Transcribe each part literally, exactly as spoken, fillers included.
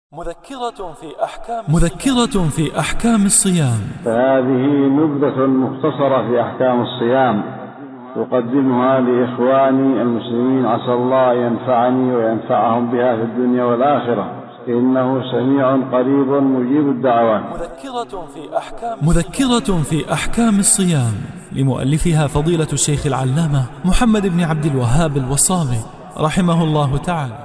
مذكرة في أحكام مذكرة في أحكام الصيام. فهذه نبذة مختصرة في أحكام الصيام أقدمها لإخواني المسلمين، عسى الله ينفعني وينفعهم بها في الدنيا والآخرة، إنه سميع قريب مجيب الدعوات. مذكرة في أحكام مذكرة في أحكام الصيام لمؤلفها فضيلة الشيخ العلامة محمد بن عبد الوهاب الوصابي رحمه الله تعالى،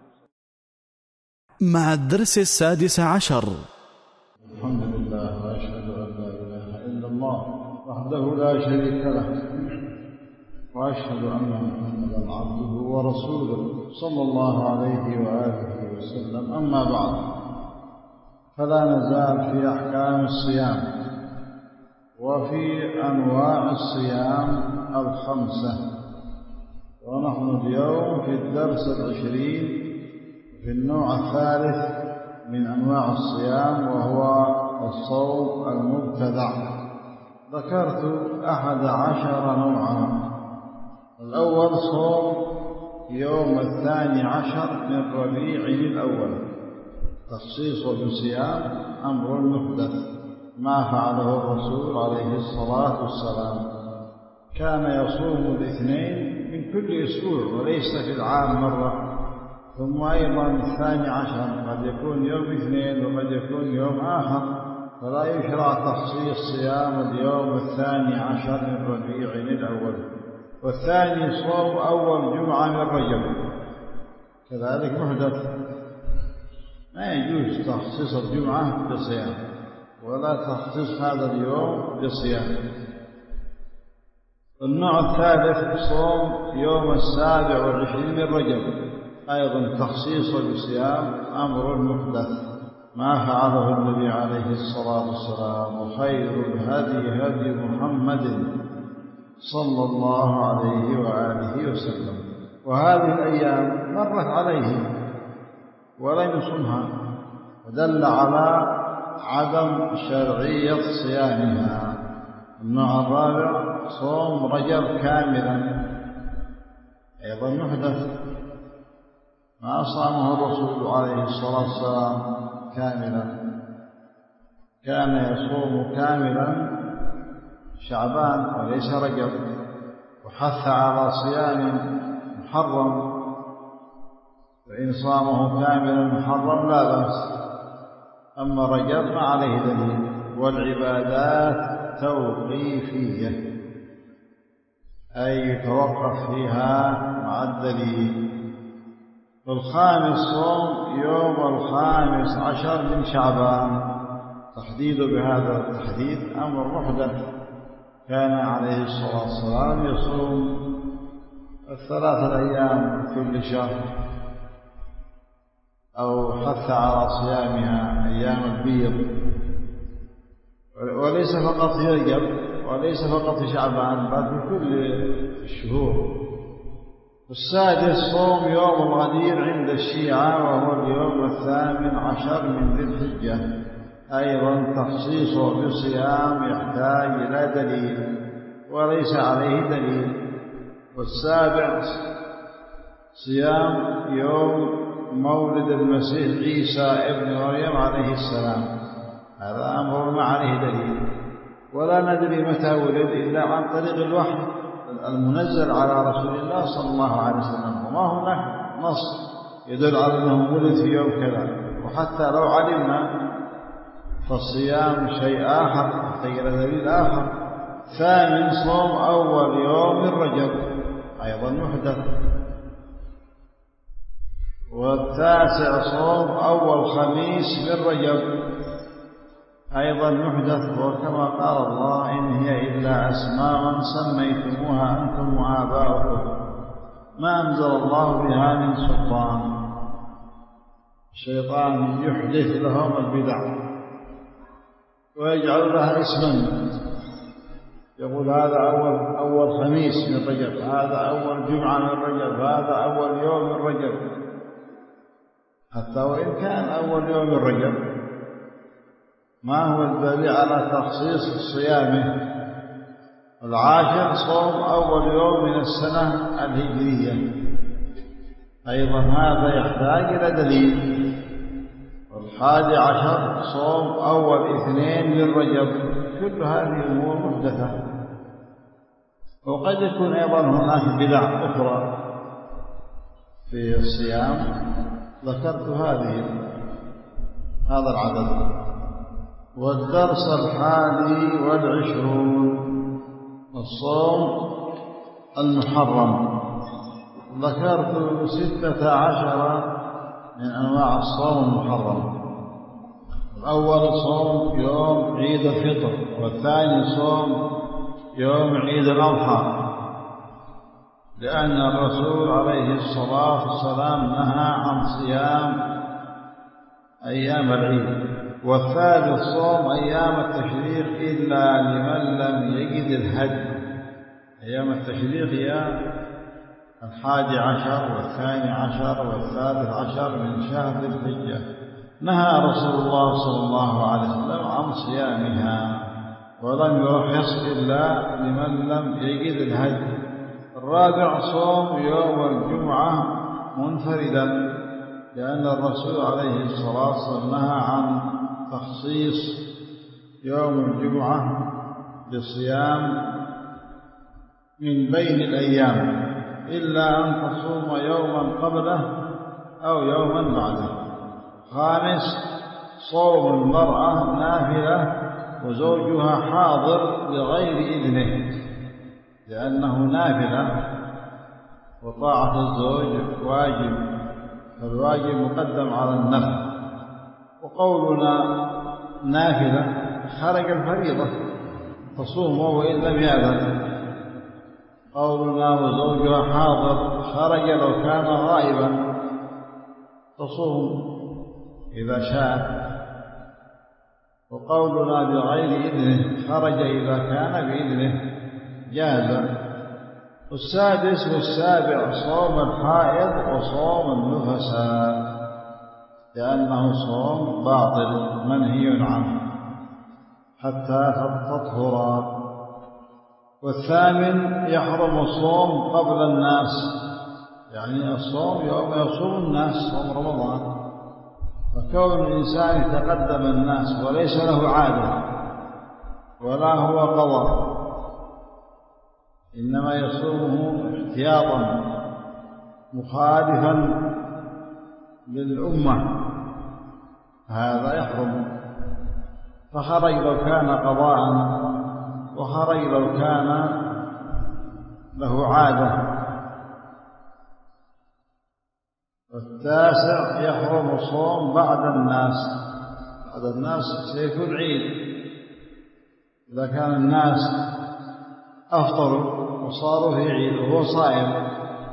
مع الدرس السادس عشر. الحمد لله وأشهد أن لا إله إلا الله وحده لا شريك له، وأشهد أن محمدا عبده ورسوله صلى الله عليه وآله وسلم. أما بعد، فلا نزال في أحكام الصيام وفي أنواع الصيام الخمسة، ونحن اليوم في الدرس العشرين في النوع الثالث من أنواع الصيام، وهو الصوم المبتدع. ذكرت أحد عشر نوعا. الأول صوم يوم الثاني عشر من ربيع الأول، تخصيص بصيام أمر محدث ما فعله الرسول عليه الصلاة والسلام. كان يصوم الاثنين من كل أسبوع وليس في العام مرة. ثم أيضا الثاني عشر قد يكون يوم اثنين وقد يكون يوم آخر، فلا يشرع تخصيص صيام اليوم الثاني عشر من ربيع الأول. والثاني صوم أول جمعة من رجب، كذلك محدث، ما يجوز تخصيص الجمعة بصيام ولا تخصيص هذا اليوم بصيام. النوع الثالث صوم يوم السابع والعشرين من رجب، أيضا تخصيص بصيام أمر محدث ما فعله النبي عليه الصلاة والسلام. وخير الهدي هدي محمد صلى الله عليه وآله وسلم. وهذه الأيام مرت عليه ولم يصمها، ودل على عدم شرعية صيامها. النوع الرابع صوم رجب كاملا، أيضا محدث ما صامه الرسول عليه الصلاة والسلام كاملا، كان يصوم كاملا شعبان وليس رجب، وحث على صيام محرم، فإن صامه كاملا محرم لا بأس. أما رجب ما عليه دليل. والعبادات توقيفية، أي يتوقف فيها مع الدليل. والخامس صوم يوم الخامس عشر من شعبان، تحديد بهذا التحديد أمر محدث. كان عليه الصلاة والسلام يصوم الثلاثة الأيام كل شهر، أو حث على صيامها أيام البيض، وليس فقط في رجب وليس فقط في شعبان، بل في كل الشهور. السادس صوم يوم الغدير عند الشيعة، وهو اليوم الثامن عشر من ذي الحجة، أيضا تخصيصه بصيام يحتاج إلى دليل وليس عليه دليل. والسابع صيام يوم مولد المسيح عيسى ابن مريم عليه السلام، هذا أمر ما عليه دليل، ولا ندري متى ولد إلا عن طريق الوحي المنزل على رسول الله صلى الله عليه وسلم، وما هناك نص يدل على أنه ولد في يوم كذا. وحتى لو علمنا فالصيام شيء آخر يحتاج إلى دليل آخر. ثامن صوم أول يوم من رجب، أيضا محدث. والتاسع صوم أول خميس من رجب، أيضا محدث. وكما قال الله: إن هي إلا أسماء سميتموها أنتم وآباؤكم ما أنزل الله بها من سلطان. الشيطان يحدث لهم البدع ويجعل لها اسما، يقول هذا أول أول خميس من رجب، هذا أول جمعة من رجب، هذا أول يوم من رجب، حتى وإن كان أول يوم من رجب ما هو الدليل على تخصيص صيامه. العاشر صوم أول يوم من السنة الهجرية، أيضا هذا يحتاج إلى دليل. الحادي عشر صوم أول اثنين من رجب. كل هذه أمور محدثة. وقد يكون أيضا هناك بدع أخرى في الصيام، ذكرت هذه هذا العدد. والدرس الحادي والعشرون الصوم المحرم. ذكرت ستة عشر من أنواع الصوم المحرم. الأول صوم يوم عيد الفطر، والثاني صوم يوم عيد الأضحى، لأن الرسول عليه الصلاة والسلام نهى عن صيام أيام العيد. والثالث صوم أيام التشريق إلا لمن لم يجد الهدي. أيام التشريق هي الحادي عشر والثاني عشر والثالث عشر من شهر ذي الحجة. نهى رسول الله صلى الله عليه وسلم عن صيامها، ولم يرخص إلا لمن لم يجد الهدي. الرابع صوم يوم الجمعة منفردا، لأن الرسول عليه الصلاة والسلام نهى عن تخصيص يوم الجمعة بصيام من بين الأيام، إلا أن تصوم يوما قبله أو يوما بعده. خامس صوم المرأة نافلة وزوجها حاضر بغير إذنه، لأنه نافلة وطاعة الزوج واجب، فالواجب مقدم على النفل. وقولنا نافلة خرج الفريضة تصوم وإن لم يأذن. قولنا وزوجها حاضر خرج لو كان غائبا تصوم إذا شاء. وقولنا بغير إذنه خرج إذا كان بإذنه جاز. والسادس والسابع صوم الحائض وصوم النفساء، لأنه صوم باطل منهي عنه حتى تطهرا. والثامن يحرم الصوم قبل الناس، يعني الصوم يوم يصوم الناس، صوم رمضان. فكون الإنسان يتقدم الناس وليس له عادة ولا هو قضاء، إنما يصومه احتياطا مخالفا للأمة، هذا يحرم. فخرج لو كان قضاء، وخرج لو كان له عادة. والتاسع يحرم الصوم بعد الناس. بعد الناس سيكون عيد، إذا كان الناس أفطروا وصاروا في عيد وهو صائم.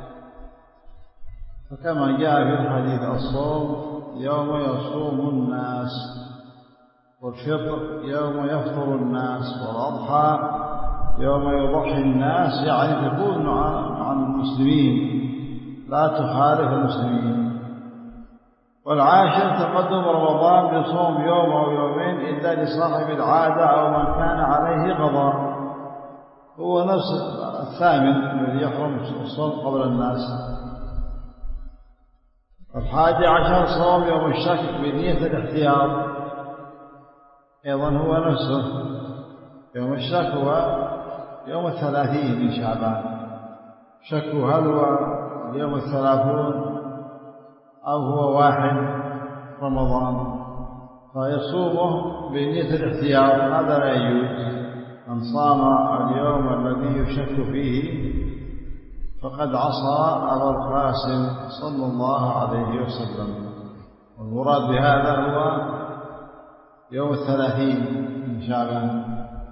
فكما جاء في الحديث الصوم يوم يصوم الناس، والفطر يوم يفطر الناس، والأضحى يوم يضحي الناس، يعني تكون عن المسلمين لا تخالف المسلمين. والعاشر تقدم رمضان بصوم يوم أو يومين إلا لصاحب العادة أو من كان عليه قضاء، هو نفس الثامن الذي يحرم الصوم قبل الناس. الحادي عشر صوم يوم الشك بنية الاحتياط، أيضا هو نفسه. يوم الشك هو يوم الثلاثين من شعبان، شك هل هو اليوم الثلاثون أو هو واحد رمضان، فيصومه بنية الاحتياط، هذا لا يجوز. من صام اليوم الذي يشك فيه فقد عصى أبا القاسم صلى الله عليه وسلم. والمراد بهذا هو يوم الثلاثين من شعبان،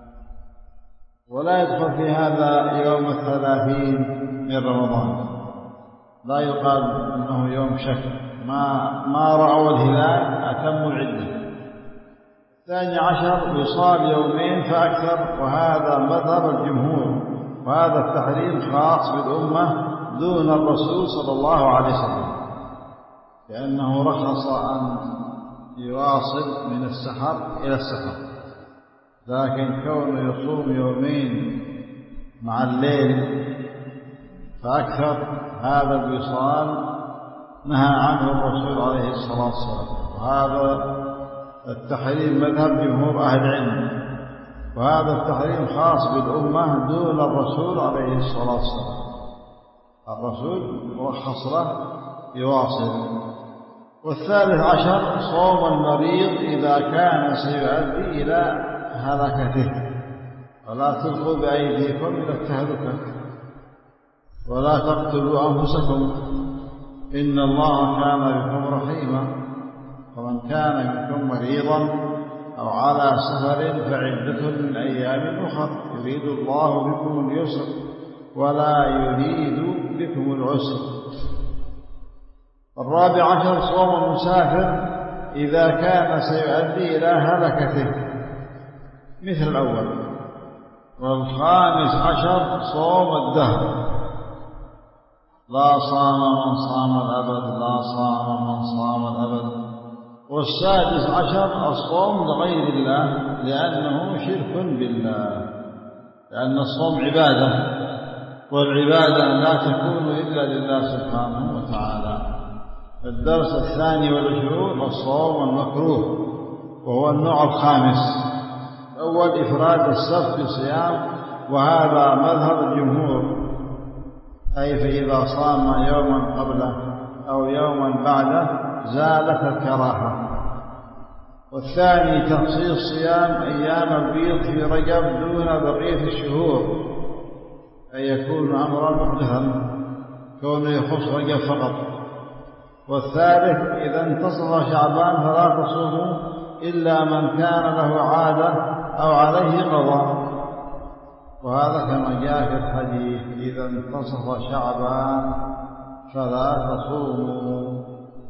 ولا يدخل في هذا يوم الثلاثين من رمضان، لا يقال أنه يوم شك، ما ما رأوا الهلال أتموا العدة. الثاني عشر يصام يومين فأكثر، وهذا مذهب الجمهور، وهذا التحريم خاص بالأمة دون الرسول صلى الله عليه وسلم، لأنه رخص أن يواصل من السحر إلى السحر. لكن كونه يصوم يومين مع الليل فأكثر، هذا الوصال نهى عنه الرسول عليه الصلاة والسلام، وهذا التحريم مذهب جمهور أهل العلم، وهذا التحريم خاص بالأمة دون الرسول عليه الصلاة والسلام. الرسول مرخص له يواصل. والثالث عشر صوم المريض إذا كان سيؤدي إلى هلكته، ولا تلقوا بأيديكم إلى التهلكة، ولا تقتلوا أنفسكم إن الله كان بكم رحيما. ومن كان منكم مريضا أو على سفر فعدة من أيام أخر يريد الله بكم اليسر ولا يريد بكم العسر. الرابع عشر صوم المسافر إذا كان سيؤدي إلى هلكته مثل الأول. والخامس عشر صوم الدهر، لا صام من صام الأبد، لا صام من صام الأبد. والسادس عشر الصوم لغير الله لأنه شرك بالله، لأن الصوم عبادة، والعبادة لا تكون إلا لله سبحانه وتعالى. الدرس الثاني والعشرون الصوم المكروه، وهو النوع الخامس. أول إفراد السبت بالصيام، وهذا مذهب الجمهور، أي فإذا صام يوما قبله أو يوما بعده زالت الكراهة. والثاني تخصيص صيام أيام البيض في رجب دون بقية الشهور، أي يكون أمرا محدثا كونه يخص رجب فقط. والثالث إذا انتصف شعبان فلا تصوموا إلا من كان له عادة أو عليه قضاء، وهذا كما جاء في الحديث إذا انتصف شعبان فلا تصوموا.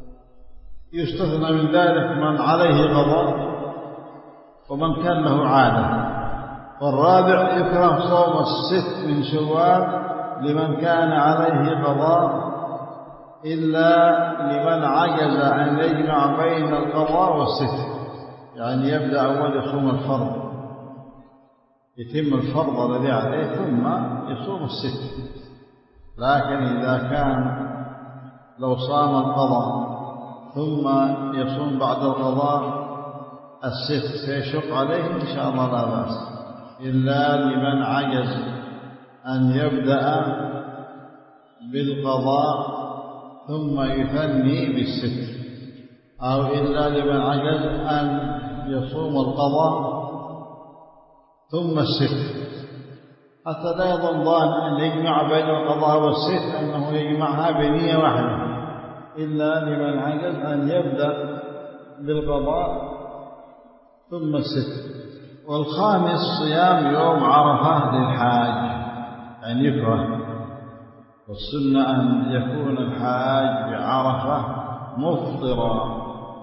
يستثنى من ذلك من عليه قضاء ومن كان له عادة. والرابع يكره صوم الست من شوال لمن كان عليه قضاء إلا لمن عجز أن يجمع بين القضاء والست، يعني يبدأ أول يصوم الفرض، يتم الفرض الذي عليه ثم يصوم الست. لكن إذا كان لو صام القضاء ثم يصوم بعد القضاء الست سيشق عليه إن شاء الله لا بأس، إلا لمن عجز أن يبدأ بالقضاء ثم يثني بالست، أو إلا لمن عجز أن يصوم القضاء ثم الست، حتى لا يظن ظان أن يجمع بين القضاء والست أنه يجمعها بنية واحدة، إلا لمن عجز أن يبدأ بالقضاء ثم الست. والخامس صيام يوم عرفة للحاج، أن يكره. والسنة أن يكون الحاج بعرفة مفطرا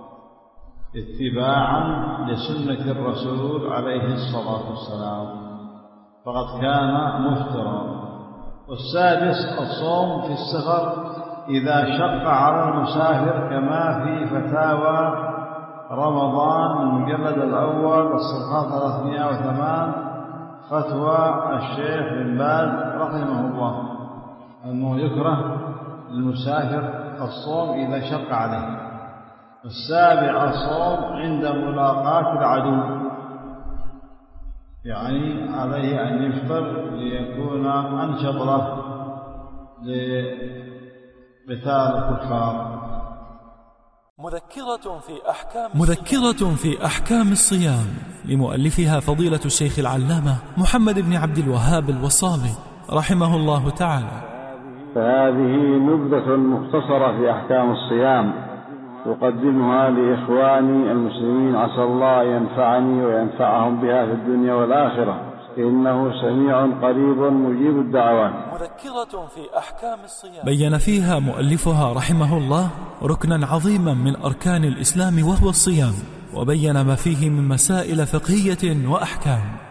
اتباعا لسنة الرسول عليه الصلاة والسلام، فقد كان مفطرا. والسادس الصوم في السفر إذا شق على المسافر، كما في فتاوى رمضان المجلد الأول الصفحة ثلاثمائة وثمانية، فتوى الشيخ بن باز رحمه الله، أنه يكره للمسافر الصوم إذا شق عليه. السابع الصوم عند ملاقاة العدو، يعني عليه أن يفطر ليكون أنشط له لقتال الكفار. مذكرة في أحكام مذكرة في أحكام الصيام لمؤلفها فضيلة الشيخ العلامة محمد بن عبد الوهاب الوصابي رحمه الله تعالى. فهذه نبذة مختصرة في أحكام الصيام أقدمها لإخواني المسلمين، عسى الله ينفعني وينفعهم بها في الدنيا والآخرة، إنه سميع قريب مجيب الدعوات. مذكرة في أحكام الصيام بين فيها مؤلفها رحمه الله ركنا عظيما من أركان الإسلام وهو الصيام، وبين ما فيه من مسائل فقهية وأحكام.